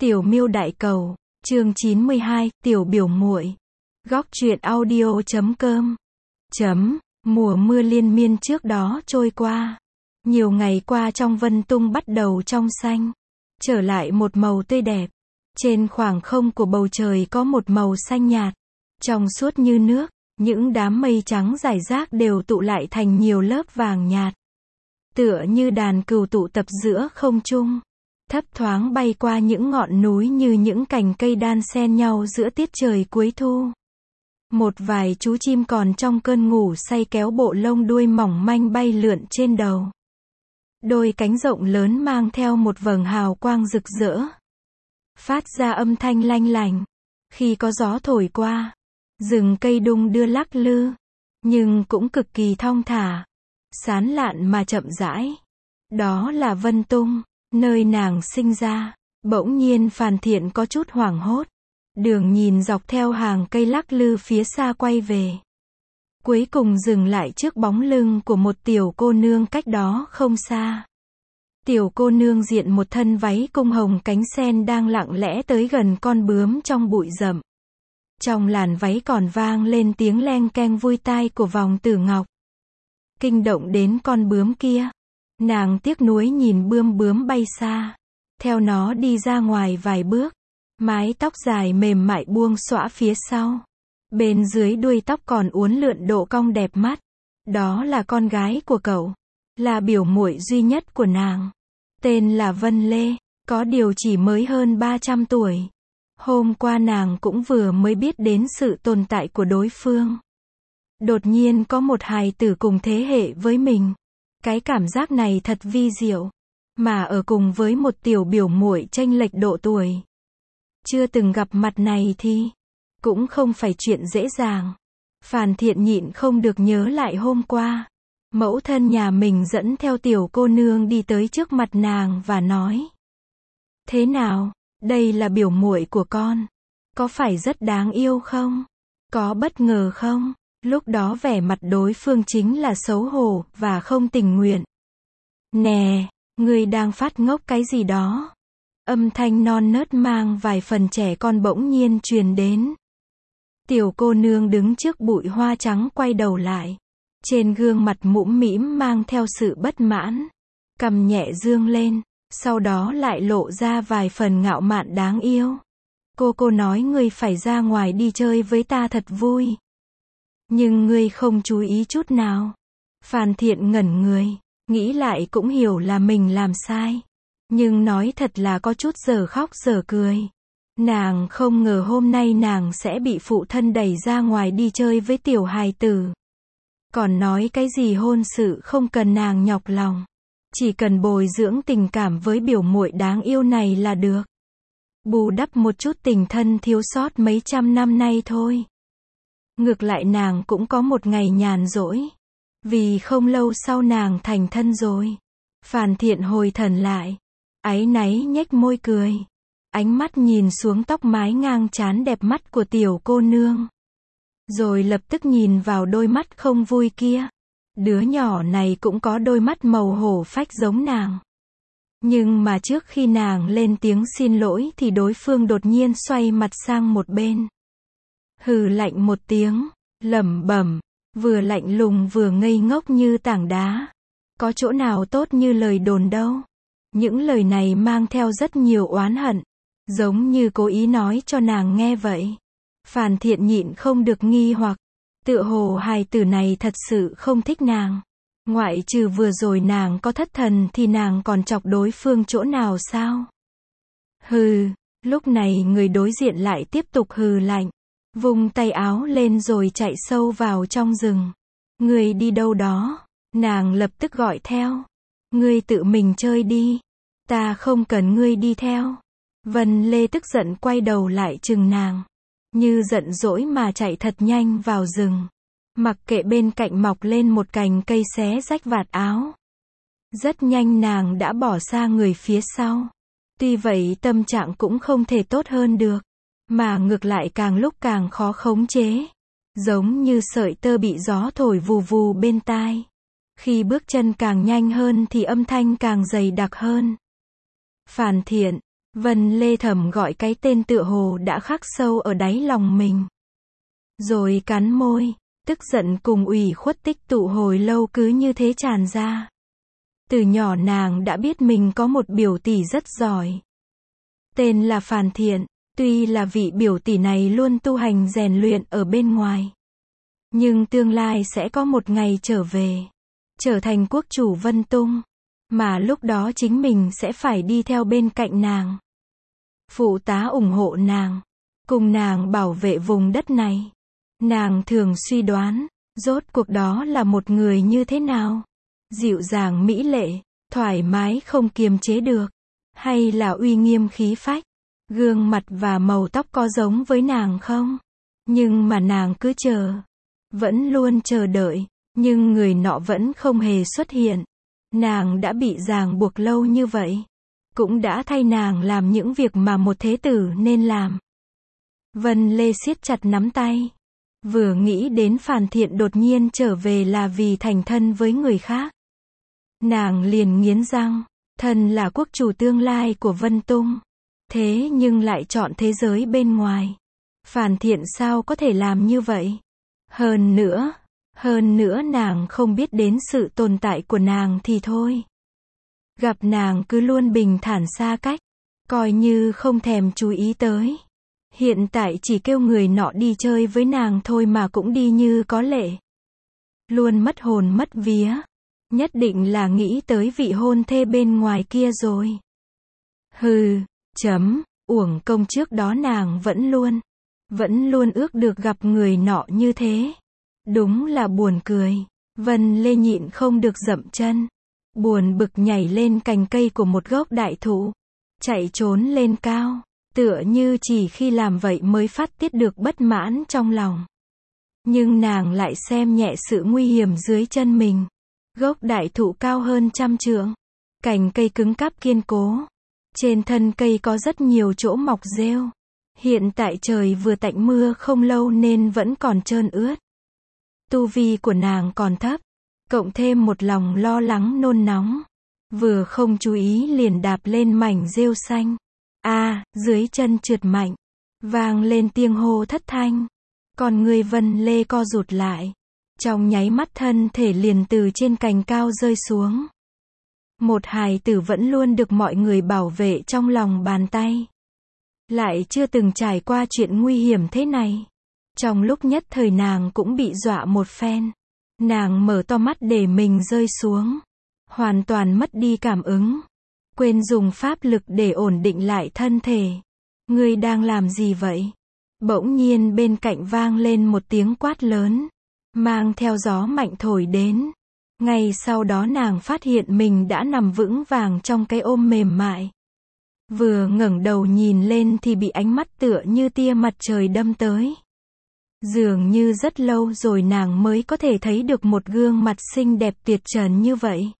Tiểu Miêu Đại Cầu, chương 92, Tiểu Biểu Muội. Góc truyện audio.com. Mùa mưa liên miên trước đó trôi qua. Nhiều ngày qua trong Vân Tung bắt đầu trong xanh, trở lại một màu tươi đẹp. Trên khoảng không của bầu trời có một màu xanh nhạt, trong suốt như nước, những đám mây trắng rải rác đều tụ lại thành nhiều lớp vàng nhạt. Tựa như đàn cừu tụ tập giữa không trung, thấp thoáng bay qua những ngọn núi như những cành cây đan xen nhau giữa tiết trời cuối thu. Một vài chú chim còn trong cơn ngủ say kéo bộ lông đuôi mỏng manh bay lượn trên đầu. Đôi cánh rộng lớn mang theo một vầng hào quang rực rỡ, phát ra âm thanh lanh lành. Khi có gió thổi qua, rừng cây đung đưa lắc lư, nhưng cũng cực kỳ thong thả, sán lạn mà chậm rãi. Đó là Vân Tung, nơi nàng sinh ra. Bỗng nhiên Phàn Thiện có chút hoảng hốt. Đường nhìn dọc theo hàng cây lắc lư phía xa quay về, cuối cùng dừng lại trước bóng lưng của một tiểu cô nương cách đó không xa. Tiểu cô nương diện một thân váy cung hồng cánh sen đang lặng lẽ tới gần con bướm trong bụi rậm. Trong làn váy còn vang lên tiếng leng keng vui tai của vòng tử ngọc. Kinh động đến con bướm kia, nàng tiếc nuối nhìn bướm bay xa, theo nó đi ra ngoài vài bước. Mái tóc dài mềm mại buông xõa phía sau, bên dưới đuôi tóc còn uốn lượn độ cong đẹp mắt. Đó là con gái của cậu, là biểu muội duy nhất của nàng. Tên là Vân Lê, có điều chỉ mới hơn 300 tuổi. Hôm qua nàng cũng vừa mới biết đến sự tồn tại của đối phương. Đột nhiên có một hài tử cùng thế hệ với mình. Cái cảm giác này thật vi diệu. Mà ở cùng với một tiểu biểu muội chênh lệch độ tuổi, chưa từng gặp mặt này thì cũng không phải chuyện dễ dàng. Phàn Thiện nhịn không được nhớ lại hôm qua, mẫu thân nhà mình dẫn theo tiểu cô nương đi tới trước mặt nàng và nói: "Thế nào, đây là biểu muội của con, có phải rất đáng yêu không? Có bất ngờ không?" Lúc đó vẻ mặt đối phương chính là xấu hổ và không tình nguyện. "Nè, ngươi đang phát ngốc cái gì đó?" Âm thanh non nớt mang vài phần trẻ con bỗng nhiên truyền đến. Tiểu cô nương đứng trước bụi hoa trắng quay đầu lại. Trên gương mặt mũm mĩm mang theo sự bất mãn. Cằm nhẹ dương lên, sau đó lại lộ ra vài phần ngạo mạn đáng yêu. Cô nói ngươi phải ra ngoài đi chơi với ta thật vui. Nhưng ngươi không chú ý chút nào. Phàn Thiện ngẩn người, nghĩ lại cũng hiểu là mình làm sai. Nhưng nói thật là có chút giờ khóc giờ cười. Nàng không ngờ hôm nay nàng sẽ bị phụ thân đẩy ra ngoài đi chơi với tiểu hài tử. Còn nói cái gì hôn sự không cần nàng nhọc lòng. Chỉ cần bồi dưỡng tình cảm với biểu muội đáng yêu này là được. Bù đắp một chút tình thân thiếu sót mấy trăm năm nay thôi. Ngược lại nàng cũng có một ngày nhàn rỗi. Vì không lâu sau nàng thành thân rồi. Phàn Thiện hồi thần lại, áy náy nhếch môi cười. Ánh mắt nhìn xuống tóc mái ngang trán đẹp mắt của tiểu cô nương. Rồi lập tức nhìn vào đôi mắt không vui kia. Đứa nhỏ này cũng có đôi mắt màu hổ phách giống nàng. Nhưng mà trước khi nàng lên tiếng xin lỗi thì đối phương đột nhiên xoay mặt sang một bên. Hừ lạnh một tiếng, lẩm bẩm, vừa lạnh lùng vừa ngây ngốc như tảng đá. Có chỗ nào tốt như lời đồn đâu. Những lời này mang theo rất nhiều oán hận, giống như cố ý nói cho nàng nghe vậy. Phàn Thiện nhịn không được nghi hoặc, tựa hồ hài tử này thật sự không thích nàng. Ngoại trừ vừa rồi nàng có thất thần thì nàng còn chọc đối phương chỗ nào sao? Hừ, lúc này người đối diện lại tiếp tục hừ lạnh, vung tay áo lên rồi chạy sâu vào trong rừng. Ngươi đi đâu đó? Nàng lập tức gọi theo. Ngươi tự mình chơi đi. Ta không cần ngươi đi theo. Vân Lê tức giận quay đầu lại chừng nàng. Như giận dỗi mà chạy thật nhanh vào rừng. Mặc kệ bên cạnh mọc lên một cành cây xé rách vạt áo. Rất nhanh nàng đã bỏ xa người phía sau. Tuy vậy tâm trạng cũng không thể tốt hơn được. Mà ngược lại càng lúc càng khó khống chế. Giống như sợi tơ bị gió thổi vù vù bên tai. Khi bước chân càng nhanh hơn thì âm thanh càng dày đặc hơn. Phàn Thiện, Vân Lê thầm gọi cái tên tựa hồ đã khắc sâu ở đáy lòng mình. Rồi cắn môi, tức giận cùng ủy khuất tích tụ hồi lâu cứ như thế tràn ra. Từ nhỏ nàng đã biết mình có một biểu tỷ rất giỏi. Tên là Phàn Thiện, tuy là vị biểu tỷ này luôn tu hành rèn luyện ở bên ngoài. Nhưng tương lai sẽ có một ngày trở về, trở thành quốc chủ Vân Tung. Mà lúc đó chính mình sẽ phải đi theo bên cạnh nàng. Phụ tá ủng hộ nàng, cùng nàng bảo vệ vùng đất này. Nàng thường suy đoán, rốt cuộc đó là một người như thế nào? Dịu dàng mỹ lệ, thoải mái không kiềm chế được, hay là uy nghiêm khí phách? Gương mặt và màu tóc có giống với nàng không? Nhưng mà nàng cứ chờ, vẫn luôn chờ đợi, nhưng người nọ vẫn không hề xuất hiện. Nàng đã bị ràng buộc lâu như vậy, cũng đã thay nàng làm những việc mà một thế tử nên làm. Vân Lê siết chặt nắm tay. Vừa nghĩ đến Phàn Thiện đột nhiên trở về là vì thành thân với người khác. Nàng liền nghiến răng, thân là quốc chủ tương lai của Vân Tung. Thế nhưng lại chọn thế giới bên ngoài. Phàn Thiện sao có thể làm như vậy? Hơn nữa nàng không biết đến sự tồn tại của nàng thì thôi. Gặp nàng cứ luôn bình thản xa cách, coi như không thèm chú ý tới. Hiện tại chỉ kêu người nọ đi chơi với nàng thôi mà cũng đi như có lệ. Luôn mất hồn mất vía. Nhất định là nghĩ tới vị hôn thê bên ngoài kia rồi. Uổng công trước đó nàng vẫn luôn ước được gặp người nọ như thế. Đúng là buồn cười. Vân Lê nhịn không được dậm chân. Buồn bực nhảy lên cành cây của một gốc đại thụ. Chạy trốn lên cao. Tựa như chỉ khi làm vậy mới phát tiết được bất mãn trong lòng. Nhưng nàng lại xem nhẹ sự nguy hiểm dưới chân mình. Gốc đại thụ cao hơn 100 trượng. Cành cây cứng cáp kiên cố. Trên thân cây có rất nhiều chỗ mọc rêu. Hiện tại trời vừa tạnh mưa không lâu nên vẫn còn trơn ướt. Tu vi của nàng còn thấp. Cộng thêm một lòng lo lắng nôn nóng. Vừa không chú ý liền đạp lên mảnh rêu xanh. Dưới chân trượt mạnh. Vang lên tiếng hô thất thanh. Còn người Vân Lê co rụt lại. Trong nháy mắt thân thể liền từ trên cành cao rơi xuống. Một hài tử vẫn luôn được mọi người bảo vệ trong lòng bàn tay. Lại chưa từng trải qua chuyện nguy hiểm thế này. Trong lúc nhất thời nàng cũng bị dọa một phen. Nàng mở to mắt để mình rơi xuống. Hoàn toàn mất đi cảm ứng. Quên dùng pháp lực để ổn định lại thân thể. Ngươi đang làm gì vậy? Bỗng nhiên bên cạnh vang lên một tiếng quát lớn. Mang theo gió mạnh thổi đến. Ngay sau đó nàng phát hiện mình đã nằm vững vàng trong cái ôm mềm mại. Vừa ngẩng đầu nhìn lên thì bị ánh mắt tựa như tia mặt trời đâm tới. Dường như rất lâu rồi nàng mới có thể thấy được một gương mặt xinh đẹp tuyệt trần như vậy.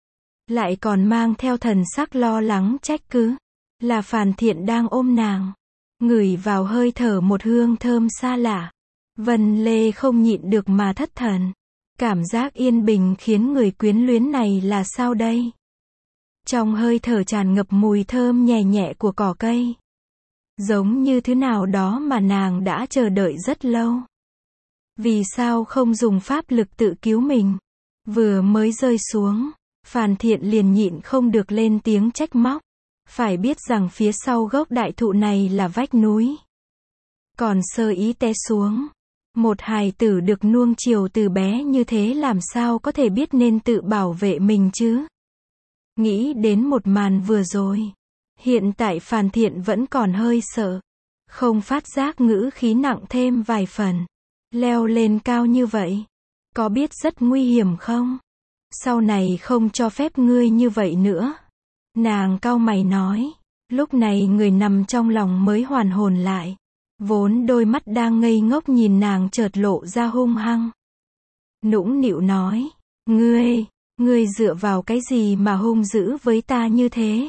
Lại còn mang theo thần sắc lo lắng trách cứ. Là Phàn Thiện đang ôm nàng. Ngửi vào hơi thở một hương thơm xa lạ. Vân Lê không nhịn được mà thất thần. Cảm giác yên bình khiến người quyến luyến này là sao đây? Trong hơi thở tràn ngập mùi thơm nhẹ nhẹ của cỏ cây. Giống như thứ nào đó mà nàng đã chờ đợi rất lâu. Vì sao không dùng pháp lực tự cứu mình? Vừa mới rơi xuống, Phàn Thiện liền nhịn không được lên tiếng trách móc. Phải biết rằng phía sau gốc đại thụ này là vách núi. Còn sơ ý té xuống. Một hài tử được nuông chiều từ bé như thế làm sao có thể biết nên tự bảo vệ mình chứ? Nghĩ đến một màn vừa rồi. Hiện tại Phàn Thiện vẫn còn hơi sợ. Không phát giác ngữ khí nặng thêm vài phần. Leo lên cao như vậy. Có biết rất nguy hiểm không? Sau này không cho phép ngươi như vậy nữa. Nàng cau mày nói. Lúc này người nằm trong lòng mới hoàn hồn lại. Vốn đôi mắt đang ngây ngốc nhìn nàng chợt lộ ra hung hăng. Nũng nịu nói. Ngươi dựa vào cái gì mà hung dữ với ta như thế?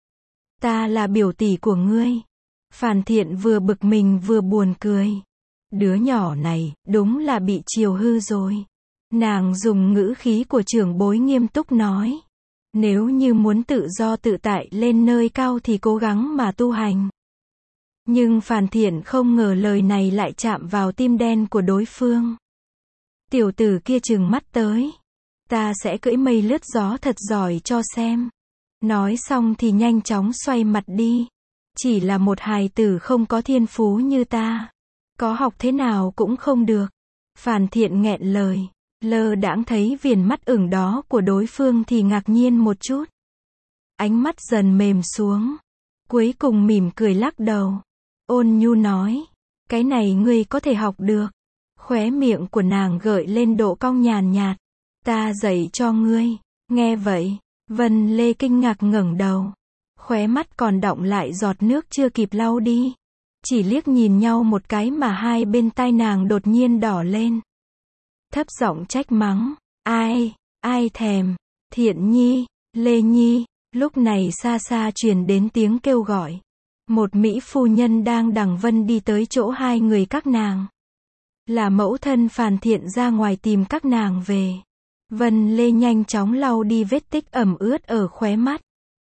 Ta là biểu tỷ của ngươi. Phàn Thiện vừa bực mình vừa buồn cười. Đứa nhỏ này, đúng là bị chiều hư rồi. Nàng dùng ngữ khí của trưởng bối nghiêm túc nói. Nếu như muốn tự do tự tại lên nơi cao thì cố gắng mà tu hành. Nhưng Phàn Thiện không ngờ lời này lại chạm vào tim đen của đối phương. Tiểu tử kia trừng mắt tới. Ta sẽ cưỡi mây lướt gió thật giỏi cho xem. Nói xong thì nhanh chóng xoay mặt đi. Chỉ là một hài tử không có thiên phú như ta. Có học thế nào cũng không được. Phàn Thiện nghẹn lời. Lơ đãng thấy viền mắt ửng đó của đối phương thì ngạc nhiên một chút. Ánh mắt dần mềm xuống. Cuối cùng mỉm cười lắc đầu. Ôn nhu nói. Cái này ngươi có thể học được. Khóe miệng của nàng gợi lên độ cong nhàn nhạt. Ta dạy cho ngươi. Nghe vậy, Vân Lê kinh ngạc ngẩng đầu. Khóe mắt còn đọng lại giọt nước chưa kịp lau đi. Chỉ liếc nhìn nhau một cái mà hai bên tai nàng đột nhiên đỏ lên. Thấp giọng trách mắng. Ai thèm. Thiện Nhi, Lê Nhi. Lúc này xa xa truyền đến tiếng kêu gọi. Một mỹ phu nhân đang đằng vân đi tới chỗ hai người các nàng. Là mẫu thân Phàn Thiện ra ngoài tìm các nàng về. Vân Lê nhanh chóng lau đi vết tích ẩm ướt ở khóe mắt.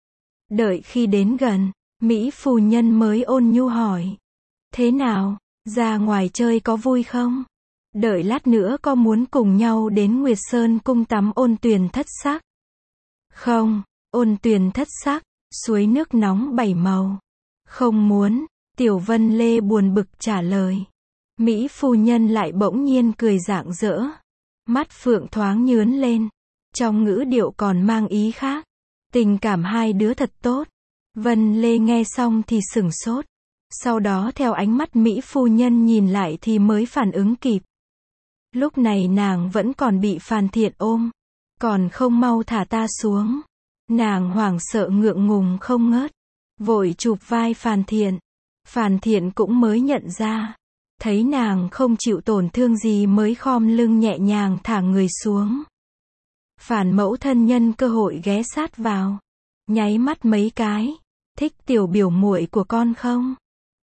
Đợi khi đến gần, mỹ phu nhân mới ôn nhu hỏi. Thế nào, ra ngoài chơi có vui không? Đợi lát nữa có muốn cùng nhau đến Nguyệt Sơn cung tắm ôn tuyền thất sắc? Không, ôn tuyền thất sắc, suối nước nóng bảy màu. Không muốn, Tiểu Vân Lê buồn bực trả lời. Mỹ phu nhân lại bỗng nhiên cười rạng rỡ. Mắt phượng thoáng nhướn lên. Trong ngữ điệu còn mang ý khác. Tình cảm hai đứa thật tốt. Vân Lê nghe xong thì sửng sốt. Sau đó theo ánh mắt Mỹ phu nhân nhìn lại thì mới phản ứng kịp. Lúc này nàng vẫn còn bị Phàn Thiện ôm. Còn không mau thả ta xuống. Nàng hoảng sợ ngượng ngùng không ngớt. Vội chụp vai Phàn Thiện. Phàn Thiện cũng mới nhận ra. Thấy nàng không chịu tổn thương gì mới khom lưng nhẹ nhàng thả người xuống. Phàn mẫu thân nhân cơ hội ghé sát vào. Nháy mắt mấy cái. Thích tiểu biểu muội của con không?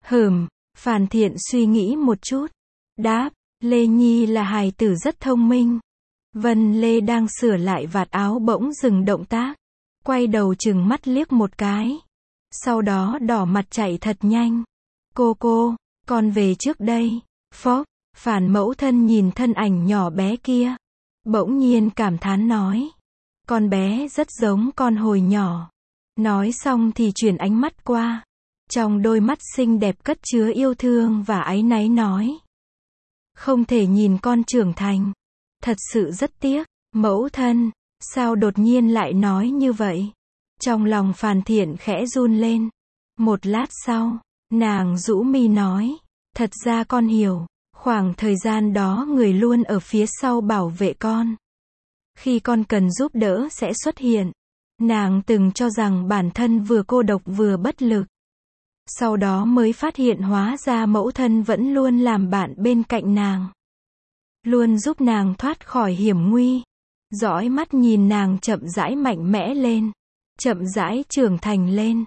Phàn Thiện suy nghĩ một chút. Đáp, Lê Nhi là hài tử rất thông minh. Vân Lê đang sửa lại vạt áo bỗng dừng động tác. Quay đầu chừng mắt liếc một cái. Sau đó đỏ mặt chạy thật nhanh. Cô, con về trước đây. Phốc, Phàn mẫu thân nhìn thân ảnh nhỏ bé kia. Bỗng nhiên cảm thán nói. Con bé rất giống con hồi nhỏ. Nói xong thì chuyển ánh mắt qua. Trong đôi mắt xinh đẹp cất chứa yêu thương và áy náy nói. Không thể nhìn con trưởng thành. Thật sự rất tiếc. Mẫu thân, sao đột nhiên lại nói như vậy? Trong lòng Phàn Thiện khẽ run lên. Một lát sau, nàng rũ mi nói. Thật ra con hiểu. Khoảng thời gian đó người luôn ở phía sau bảo vệ con. Khi con cần giúp đỡ sẽ xuất hiện. Nàng từng cho rằng bản thân vừa cô độc vừa bất lực. Sau đó mới phát hiện hóa ra mẫu thân vẫn luôn làm bạn bên cạnh nàng. Luôn giúp nàng thoát khỏi hiểm nguy. Dõi mắt nhìn nàng chậm rãi mạnh mẽ lên. Chậm rãi trưởng thành lên.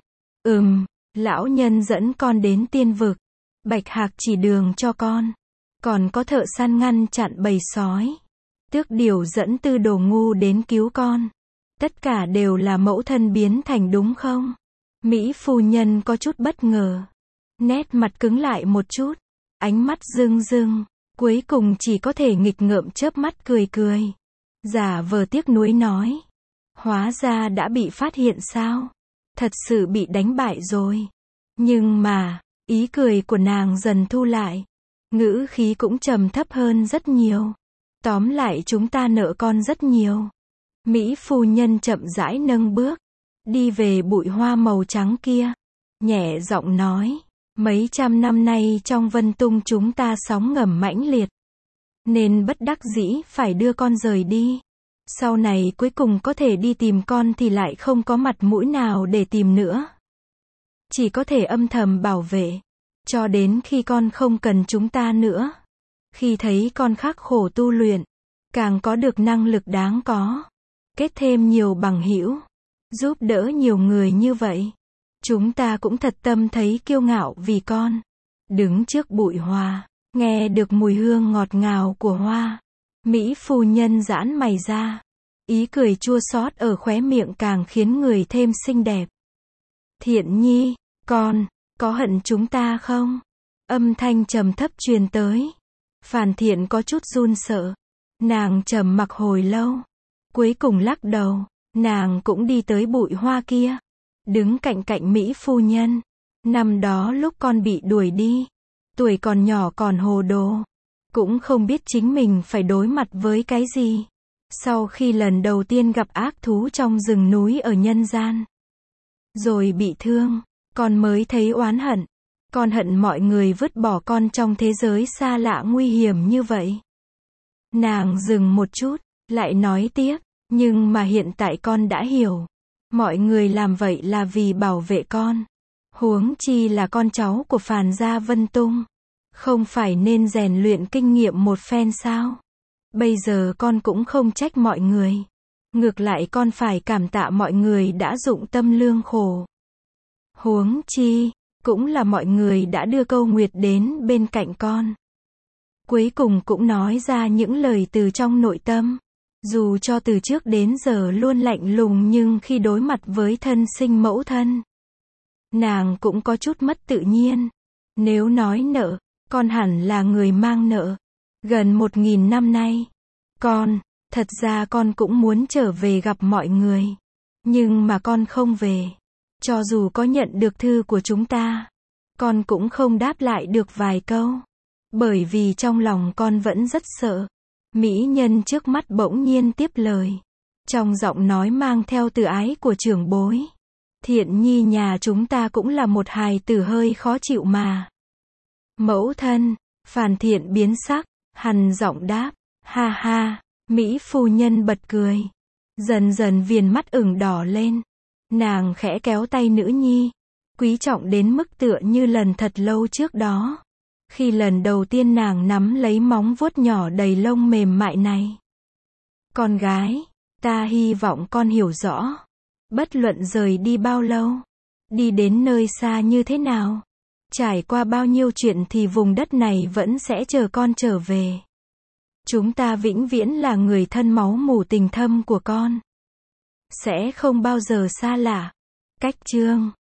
Lão nhân dẫn con đến tiên vực. Bạch Hạc chỉ đường cho con. Còn có thợ săn ngăn chặn bầy sói. Tước Điểu dẫn Tư Đồ Ngu đến cứu con. Tất cả đều là mẫu thân biến thành đúng không? Mỹ phu nhân có chút bất ngờ. Nét mặt cứng lại một chút. Ánh mắt rưng rưng. Cuối cùng chỉ có thể nghịch ngợm chớp mắt cười cười. Giả vờ tiếc nuối nói. Hóa ra đã bị phát hiện sao? Thật sự bị đánh bại rồi. Nhưng mà, ý cười của nàng dần thu lại. Ngữ khí cũng trầm thấp hơn rất nhiều. Tóm lại chúng ta nợ con rất nhiều. Mỹ phu nhân chậm rãi nâng bước. Đi về bụi hoa màu trắng kia. Nhẹ giọng nói. Mấy trăm năm nay trong Vân Tung chúng ta sóng ngầm mãnh liệt. Nên bất đắc dĩ phải đưa con rời đi. Sau này cuối cùng có thể đi tìm con thì lại không có mặt mũi nào để tìm nữa. Chỉ có thể âm thầm bảo vệ. Cho đến khi con không cần chúng ta nữa. Khi thấy con khắc khổ tu luyện. Càng có được năng lực đáng có. Kết thêm nhiều bằng hữu. Giúp đỡ nhiều người như vậy. Chúng ta cũng thật tâm thấy kiêu ngạo vì con. Đứng trước bụi hoa. Nghe được mùi hương ngọt ngào của hoa. Mỹ phu nhân giãn mày ra. Ý cười chua xót ở khóe miệng càng khiến người thêm xinh đẹp. Thiện Nhi, con, có hận chúng ta không? Âm thanh trầm thấp truyền tới. Phàn Thiện có chút run sợ. Nàng trầm mặc hồi lâu. Cuối cùng lắc đầu. Nàng cũng đi tới bụi hoa kia. Đứng cạnh cạnh Mỹ phu nhân. Năm đó lúc con bị đuổi đi. Tuổi còn nhỏ còn hồ đồ. Cũng không biết chính mình phải đối mặt với cái gì. Sau khi lần đầu tiên gặp ác thú trong rừng núi ở nhân gian. Rồi bị thương. Con mới thấy oán hận. Con hận mọi người vứt bỏ con trong thế giới xa lạ nguy hiểm như vậy. Nàng dừng một chút, lại nói tiếp. Nhưng mà hiện tại con đã hiểu. Mọi người làm vậy là vì bảo vệ con. Huống chi là con cháu của Phàn gia Vân Tung. Không phải nên rèn luyện kinh nghiệm một phen sao? Bây giờ con cũng không trách mọi người. Ngược lại con phải cảm tạ mọi người đã dụng tâm lương khổ. Huống chi, cũng là mọi người đã đưa Câu Nguyệt đến bên cạnh con. Cuối cùng cũng nói ra những lời từ trong nội tâm. Dù cho từ trước đến giờ luôn lạnh lùng nhưng khi đối mặt với thân sinh mẫu thân, nàng cũng có chút mất tự nhiên. Nếu nói nợ, con hẳn là người mang nợ. Gần 1000 năm nay, thật ra con cũng muốn trở về gặp mọi người. Nhưng mà con không về. Cho dù có nhận được thư của chúng ta, con cũng không đáp lại được vài câu. Bởi vì trong lòng con vẫn rất sợ. Mỹ nhân trước mắt bỗng nhiên tiếp lời. Trong giọng nói mang theo từ ái của trưởng bối. Thiện Nhi nhà chúng ta cũng là một hài tử hơi khó chịu mà. Mẫu thân, Phàn Thiện biến sắc, hằn giọng đáp. Ha ha, Mỹ phu nhân bật cười. Dần dần viền mắt ửng đỏ lên. Nàng khẽ kéo tay nữ nhi. Quý trọng đến mức tựa như lần thật lâu trước đó. Khi lần đầu tiên nàng nắm lấy móng vuốt nhỏ đầy lông mềm mại này. Con gái, ta hy vọng con hiểu rõ. Bất luận rời đi bao lâu, đi đến nơi xa như thế nào, trải qua bao nhiêu chuyện thì vùng đất này vẫn sẽ chờ con trở về. Chúng ta vĩnh viễn là người thân máu mủ tình thâm của con. Sẽ không bao giờ xa lạ. Cách chương